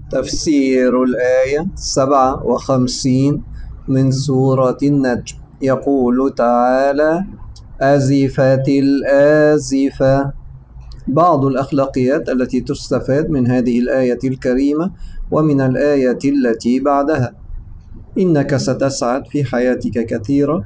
تفسير الآية 57 من سورة النجم. يقول تعالى: أزفت الآزفة. بعض الأخلاقيات التي تستفاد من هذه الآية الكريمة ومن الآية التي بعدها: إنك ستسعد في حياتك كثيرا،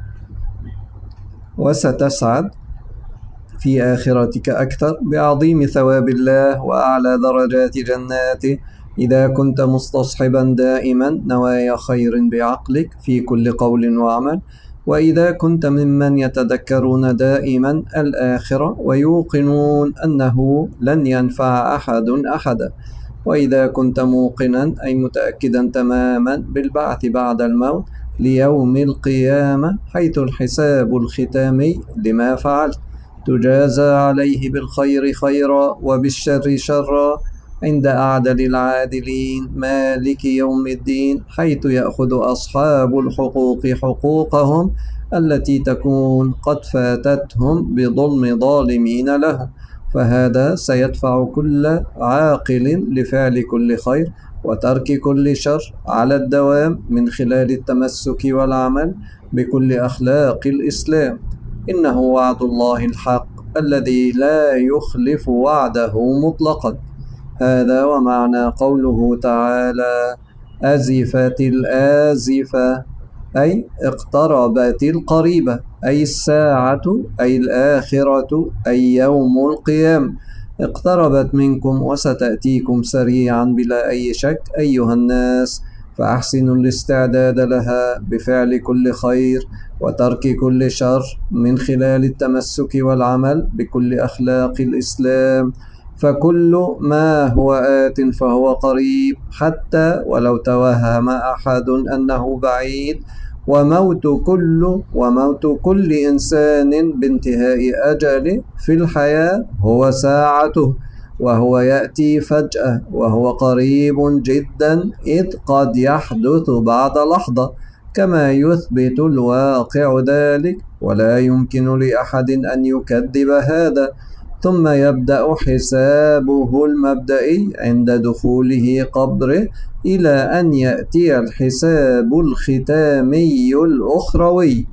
وستسعد في آخرتك أكثر بعظيم ثواب الله وأعلى درجات جناته إذا كنت مستصحبا دائما نوايا خير بعقلك في كل قول وعمل، وإذا كنت ممن يتذكرون دائما الآخرة ويوقنون أنه لن ينفع أحد أحدا، وإذا كنت موقنا أي متأكدا تماما بالبعث بعد الموت ليوم القيامة، حيث الحساب الختامي لما فعلت، تجازى عليه بالخير خيرا وبالشر شرا عند أعدل العادلين مالك يوم الدين، حيث يأخذ أصحاب الحقوق حقوقهم التي تكون قد فاتتهم بظلم ظالمين لهم. فهذا سيدفع كل عاقل لفعل كل خير وترك كل شر على الدوام من خلال التمسك والعمل بكل أخلاق الإسلام. إنه وعد الله الحق الذي لا يخلف وعده مطلقا. هذا ومعنى قوله تعالى: أزفت الآزفة، أي اقتربت القريبة، أي الساعة، أي الآخرة، أي يوم القيامة اقتربت منكم وستأتيكم سريعا بلا أي شك أيها الناس، فأحسنوا الاستعداد لها بفعل كل خير وترك كل شر من خلال التمسك والعمل بكل أخلاق الإسلام، فكل ما هو آت فهو قريب حتى ولو توهم أحد أنه بعيد. وموت كل إنسان بانتهاء أجله في الحياة هو ساعته، وهو يأتي فجأة وهو قريب جدا، إذ قد يحدث بعد لحظة كما يثبت الواقع ذلك، ولا يمكن لأحد أن يكذب هذا. ثم يبدأ حسابه المبدئي عند دخوله قبره إلى أن يأتي الحساب الختامي الأخروي